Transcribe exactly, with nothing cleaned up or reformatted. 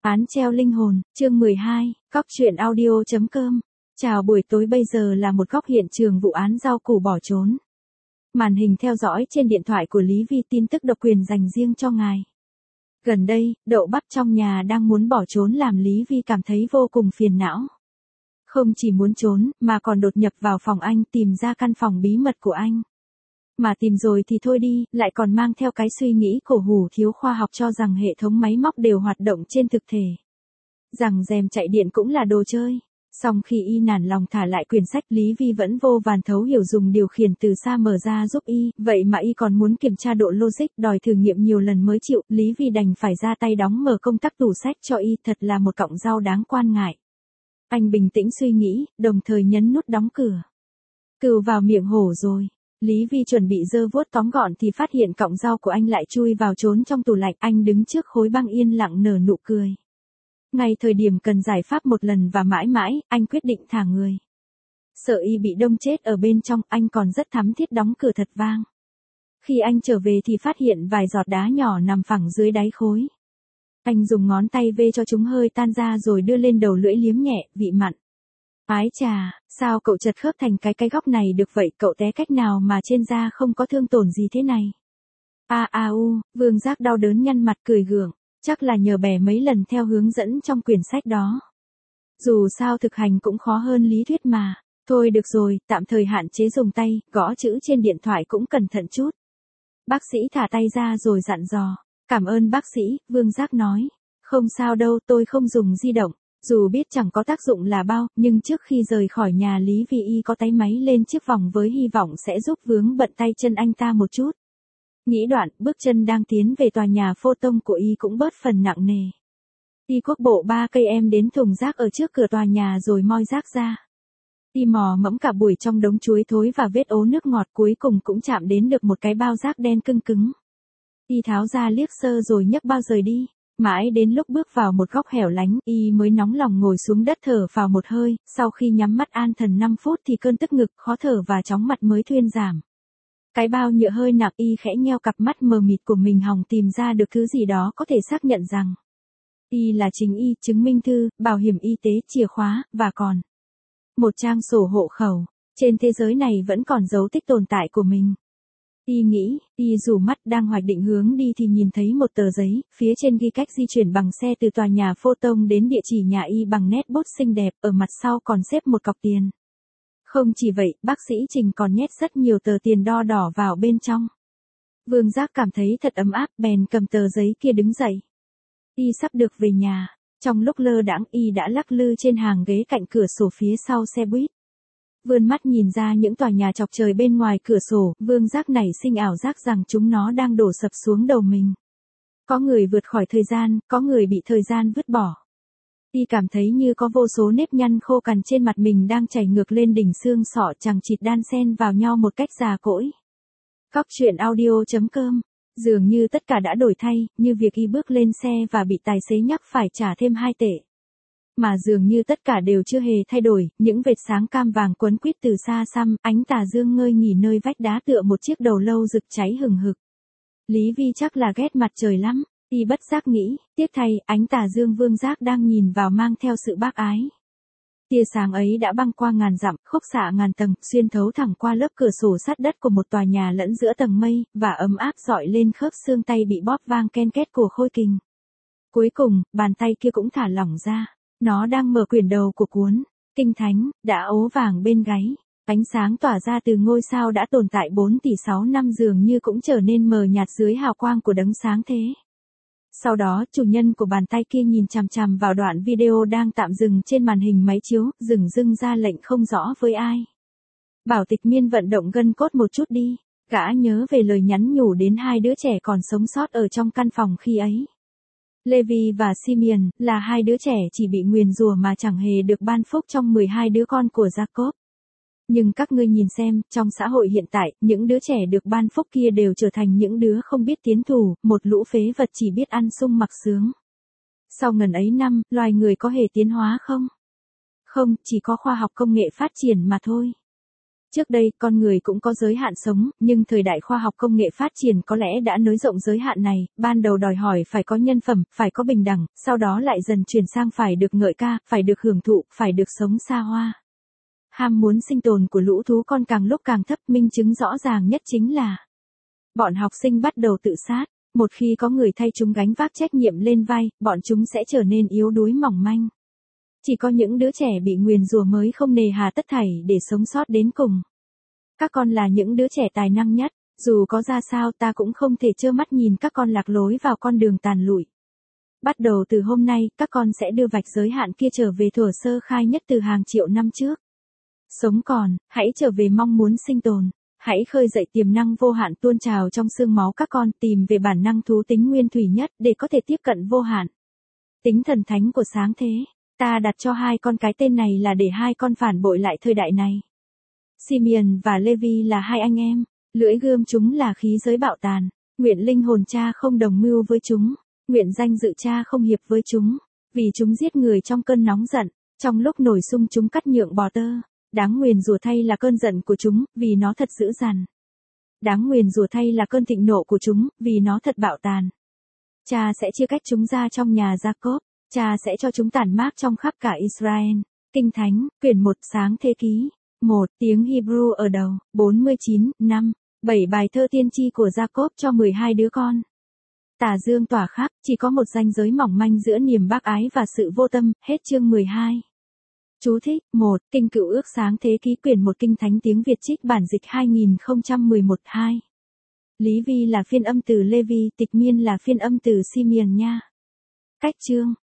Án treo linh hồn, chương mười hai, cóc truyện audio.com. Chào buổi tối, bây giờ là một góc hiện trường vụ án rau củ bỏ trốn. Màn hình theo dõi trên điện thoại của Lý Vi, tin tức độc quyền dành riêng cho ngài. Gần đây, Đậu Bắp trong nhà đang muốn bỏ trốn làm Lý Vi cảm thấy vô cùng phiền não. Không chỉ muốn trốn, mà còn đột nhập vào phòng anh tìm ra căn phòng bí mật của anh. Mà tìm rồi thì thôi đi, lại còn mang theo cái suy nghĩ cổ hủ thiếu khoa học cho rằng hệ thống máy móc đều hoạt động trên thực thể. Rằng rèm chạy điện cũng là đồ chơi. Song khi y nản lòng thả lại quyển sách, Lý Vi vẫn vô vàn thấu hiểu dùng điều khiển từ xa mở ra giúp y, vậy mà y còn muốn kiểm tra độ logic, đòi thử nghiệm nhiều lần mới chịu, Lý Vi đành phải ra tay đóng mở công tắc tủ sách cho y, thật là một cọng rau đáng quan ngại. Anh bình tĩnh suy nghĩ, đồng thời nhấn nút đóng cửa. Cừu vào miệng hổ rồi. Lý Vi chuẩn bị giơ vuốt tóm gọn thì phát hiện cọng rau của anh lại chui vào trốn trong tủ lạnh. Anh đứng trước khối băng yên lặng nở nụ cười. Ngay thời điểm cần giải pháp một lần và mãi mãi, anh quyết định thả người. Sợ y bị đông chết ở bên trong, anh còn rất thắm thiết đóng cửa thật vang. Khi anh trở về thì phát hiện vài giọt đá nhỏ nằm phẳng dưới đáy khối. Anh dùng ngón tay vê cho chúng hơi tan ra rồi đưa lên đầu lưỡi liếm nhẹ, vị mặn. Ái chà, sao cậu chật khớp thành cái cái góc này được vậy, cậu té cách nào mà trên da không có thương tổn gì thế này? A a u, Vương Giác đau đớn nhăn mặt cười gượng, chắc là nhờ bẻ mấy lần theo hướng dẫn trong quyển sách đó. Dù sao thực hành cũng khó hơn lý thuyết mà. Thôi được rồi, tạm thời hạn chế dùng tay, gõ chữ trên điện thoại cũng cẩn thận chút. Bác sĩ thả tay ra rồi dặn dò. Cảm ơn bác sĩ, Vương Giác nói. Không sao đâu, tôi không dùng di động. Dù biết chẳng có tác dụng là bao, nhưng trước khi rời khỏi nhà Lý Vi y có tay máy lên chiếc vòng với hy vọng sẽ giúp vướng bận tay chân anh ta một chút. Nghĩ đoạn, bước chân đang tiến về tòa nhà phô tông của y cũng bớt phần nặng nề. Y quốc bộ ba cây em đến thùng rác ở trước cửa tòa nhà rồi moi rác ra. Y mò mẫm cả buổi trong đống chuối thối và vết ố nước ngọt, cuối cùng cũng chạm đến được một cái bao rác đen cưng cứng. Y tháo ra liếc sơ rồi nhấc bao rời đi. Mãi đến lúc bước vào một góc hẻo lánh, y mới nóng lòng ngồi xuống đất thở vào một hơi, sau khi nhắm mắt an thần năm phút thì cơn tức ngực, khó thở và chóng mặt mới thuyên giảm. Cái bao nhựa hơi nặng, y khẽ nheo cặp mắt mờ mịt của mình hòng tìm ra được thứ gì đó có thể xác nhận rằng y là chính y, chứng minh thư, bảo hiểm y tế, chìa khóa, và còn một trang sổ hộ khẩu. Trên thế giới này vẫn còn dấu tích tồn tại của mình. Y nghĩ, y rủ mắt đang hoạch định hướng đi thì nhìn thấy một tờ giấy, phía trên ghi cách di chuyển bằng xe từ tòa nhà phô tông đến địa chỉ nhà y bằng nét bút xinh đẹp, ở mặt sau còn xếp một cọc tiền. Không chỉ vậy, bác sĩ Trình còn nhét rất nhiều tờ tiền đo đỏ vào bên trong. Vương Giác cảm thấy thật ấm áp, bèn cầm tờ giấy kia đứng dậy. Y sắp được về nhà, trong lúc lơ đãng y đã lắc lư trên hàng ghế cạnh cửa sổ phía sau xe buýt. Vươn mắt nhìn ra những tòa nhà chọc trời bên ngoài cửa sổ, Vương Giác nảy sinh ảo giác rằng chúng nó đang đổ sập xuống đầu mình. Có người vượt khỏi thời gian, có người bị thời gian vứt bỏ. Y cảm thấy như có vô số nếp nhăn khô cằn trên mặt mình đang chảy ngược lên đỉnh xương sọ chằng chịt đan xen vào nhau một cách già cỗi. Cóc truyện audio.com. Dường như tất cả đã đổi thay, như việc y bước lên xe và bị tài xế nhắc phải trả thêm hai tệ. Mà dường như tất cả đều chưa hề thay đổi, những vệt sáng cam vàng quấn quýt từ xa xăm, ánh tà dương ngơi nghỉ nơi vách đá tựa một chiếc đầu lâu rực cháy hừng hực. Lý Vi chắc là ghét mặt trời lắm, y bất giác nghĩ, tiếc thay, ánh tà dương Vương Giác đang nhìn vào mang theo sự bác ái. Tia sáng ấy đã băng qua ngàn dặm, khúc xạ ngàn tầng, xuyên thấu thẳng qua lớp cửa sổ sắt đất của một tòa nhà lẫn giữa tầng mây, và ấm áp dọi lên khớp xương tay bị bóp vang ken két của Khôi Kình. Cuối cùng, bàn tay kia cũng thả lỏng ra. Nó đang mở quyển đầu của cuốn Kinh Thánh, đã ố vàng bên gáy. Ánh sáng tỏa ra từ ngôi sao đã tồn tại bốn tỷ sáu năm dường như cũng trở nên mờ nhạt dưới hào quang của đấng sáng thế. Sau đó, chủ nhân của bàn tay kia nhìn chằm chằm vào đoạn video đang tạm dừng trên màn hình máy chiếu, dừng dưng ra lệnh không rõ với ai. Bảo Tịch Miên vận động gân cốt một chút đi. Gã nhớ về lời nhắn nhủ đến hai đứa trẻ còn sống sót ở trong căn phòng khi ấy. Levi và Simeon là hai đứa trẻ chỉ bị nguyền rủa mà chẳng hề được ban phúc trong mười hai đứa con của Jacob. Nhưng các ngươi nhìn xem, trong xã hội hiện tại, những đứa trẻ được ban phúc kia đều trở thành những đứa không biết tiến thủ, một lũ phế vật chỉ biết ăn sung mặc sướng. Sau ngần ấy năm, loài người có hề tiến hóa không? Không, chỉ có khoa học công nghệ phát triển mà thôi. Trước đây, con người cũng có giới hạn sống, nhưng thời đại khoa học công nghệ phát triển có lẽ đã nới rộng giới hạn này, ban đầu đòi hỏi phải có nhân phẩm, phải có bình đẳng, sau đó lại dần chuyển sang phải được ngợi ca, phải được hưởng thụ, phải được sống xa hoa. Ham muốn sinh tồn của lũ thú con càng lúc càng thấp, minh chứng rõ ràng nhất chính là bọn học sinh bắt đầu tự sát. Một khi có người thay chúng gánh vác trách nhiệm lên vai, bọn chúng sẽ trở nên yếu đuối mỏng manh. Chỉ có những đứa trẻ bị nguyền rủa mới không nề hà tất thảy để sống sót đến cùng. Các con là những đứa trẻ tài năng nhất, dù có ra sao ta cũng không thể trơ mắt nhìn các con lạc lối vào con đường tàn lụi. Bắt đầu từ hôm nay, các con sẽ đưa vạch giới hạn kia trở về thuở sơ khai nhất từ hàng triệu năm trước. Sống còn, hãy trở về mong muốn sinh tồn. Hãy khơi dậy tiềm năng vô hạn tuôn trào trong xương máu các con, tìm về bản năng thú tính nguyên thủy nhất để có thể tiếp cận vô hạn. Tính thần thánh của sáng thế, ta đặt cho hai con cái tên này là để hai con phản bội lại thời đại này. Simeon và Levi là hai anh em, lưỡi gươm chúng là khí giới bạo tàn, nguyện linh hồn cha không đồng mưu với chúng, nguyện danh dự cha không hiệp với chúng, vì chúng giết người trong cơn nóng giận, trong lúc nổi sung chúng cắt nhượng bò tơ. Đáng nguyền rủa thay là cơn giận của chúng, vì nó thật dữ dằn. Đáng nguyền rủa thay là cơn thịnh nộ của chúng, vì nó thật bạo tàn. Cha sẽ chia cách chúng ra trong nhà Jacob, cha sẽ cho chúng tản mát trong khắp cả Israel. Kinh Thánh, quyển một sáng thế ký. một tiếng Hebrew ở đầu, bốn mươi chín, năm, bảy bài thơ tiên tri của Jacob cho mười hai đứa con. Tà dương tỏa khắp, chỉ có một ranh giới mỏng manh giữa niềm bác ái và sự vô tâm, hết chương mười hai. Chú thích, một Kinh Cựu Ước Sáng Thế Ký quyển một Kinh Thánh tiếng Việt trích bản dịch hai nghìn không trăm mười một hai. Lý Vi là phiên âm từ Levi, Tịch Miên là phiên âm từ Simeon nha. Cách chương